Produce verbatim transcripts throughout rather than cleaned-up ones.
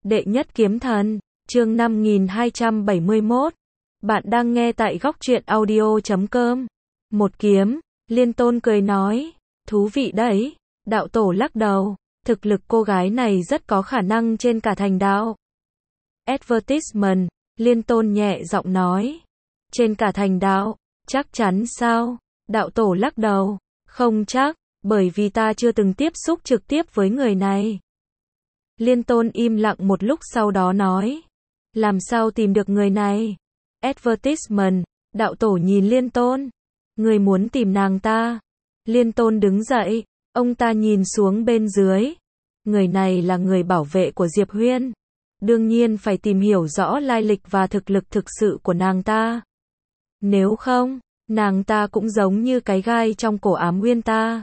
Đệ nhất kiếm thần, chương năm nghìn hai trăm bảy mươi mốt. Bạn đang nghe tại góc truyện audio chấm com. Một kiếm, Liên Tôn cười nói, thú vị đấy. Đạo tổ lắc đầu, thực lực cô gái này rất có khả năng trên cả thành đạo. Advertisement, Liên Tôn nhẹ giọng nói, trên cả thành đạo, chắc chắn sao? Đạo tổ lắc đầu, không chắc, bởi vì ta chưa từng tiếp xúc trực tiếp với người này. Liên Tôn im lặng một lúc sau đó nói, làm sao tìm được người này? Advertisement, đạo tổ nhìn Liên Tôn, người muốn tìm nàng ta. Liên Tôn đứng dậy, ông ta nhìn xuống bên dưới. Người này là người bảo vệ của Diệp Huyên. Đương nhiên phải tìm hiểu rõ lai lịch và thực lực thực sự của nàng ta. Nếu không, nàng ta cũng giống như cái gai trong cổ ám nguyên ta.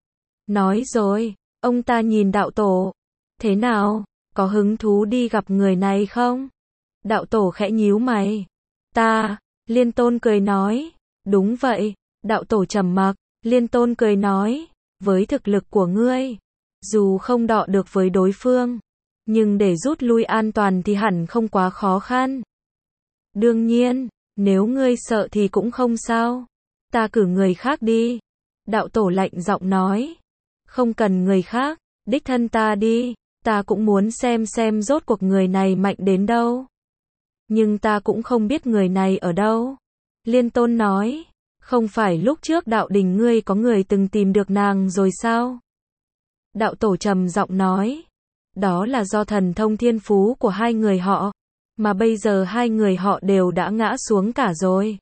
Nói rồi, ông ta nhìn đạo tổ. Thế nào, có hứng thú đi gặp người này không? Đạo tổ khẽ nhíu mày. Ta, Liên Tôn cười nói. Đúng vậy, đạo tổ trầm mặc. Liên Tôn cười nói, với thực lực của ngươi, dù không đọ được với đối phương, nhưng để rút lui an toàn thì hẳn không quá khó khăn. Đương nhiên, nếu ngươi sợ thì cũng không sao. Ta cử người khác đi. Đạo tổ lạnh giọng nói. Không cần người khác, đích thân ta đi. Ta cũng muốn xem xem rốt cuộc người này mạnh đến đâu. Nhưng ta cũng không biết người này ở đâu. Liên Tôn nói, không phải lúc trước đạo đình ngươi có người từng tìm được nàng rồi sao? Đạo tổ trầm giọng nói, đó là do thần thông thiên phú của hai người họ, mà bây giờ hai người họ đều đã ngã xuống cả rồi.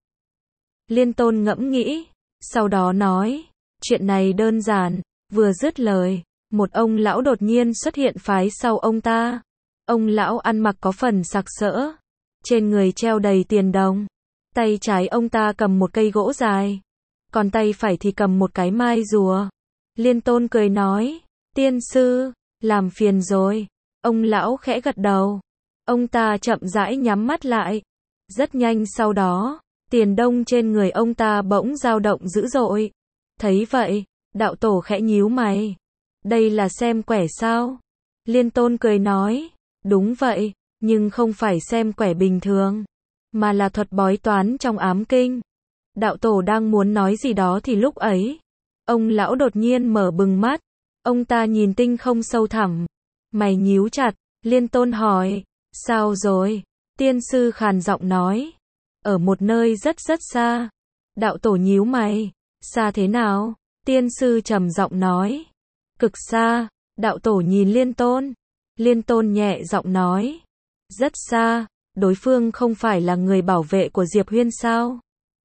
Liên Tôn ngẫm nghĩ, sau đó nói, chuyện này đơn giản. Vừa dứt lời, một ông lão đột nhiên xuất hiện phái sau ông ta. Ông lão ăn mặc có phần sặc sỡ, trên người treo đầy tiền đồng. Tay trái ông ta cầm một cây gỗ dài, còn tay phải thì cầm một cái mai rùa. Liên Tôn cười nói, tiên sư, làm phiền rồi. Ông lão khẽ gật đầu. Ông ta chậm rãi nhắm mắt lại. Rất nhanh sau đó, tiền đông trên người ông ta bỗng dao động dữ dội. Thấy vậy, đạo tổ khẽ nhíu mày. Đây là xem quẻ sao? Liên Tôn cười nói, đúng vậy, nhưng không phải xem quẻ bình thường, mà là thuật bói toán trong ám kinh. Đạo tổ đang muốn nói gì đó thì lúc ấy, ông lão đột nhiên mở bừng mắt. Ông ta nhìn tinh không sâu thẳm, mày nhíu chặt. Liên Tôn hỏi, sao rồi? Tiên sư khàn giọng nói, ở một nơi rất rất xa. Đạo tổ nhíu mày, xa thế nào? Tiên sư trầm giọng nói, cực xa. Đạo tổ nhìn Liên Tôn. Liên Tôn nhẹ giọng nói, rất xa. Đối phương không phải là người bảo vệ của Diệp Huyên sao?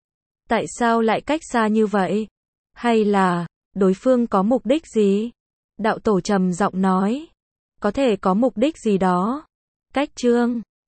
Tại sao lại cách xa như vậy? Hay là, đối phương có mục đích gì? Đạo tổ trầm giọng nói, có thể có mục đích gì đó. Cách chương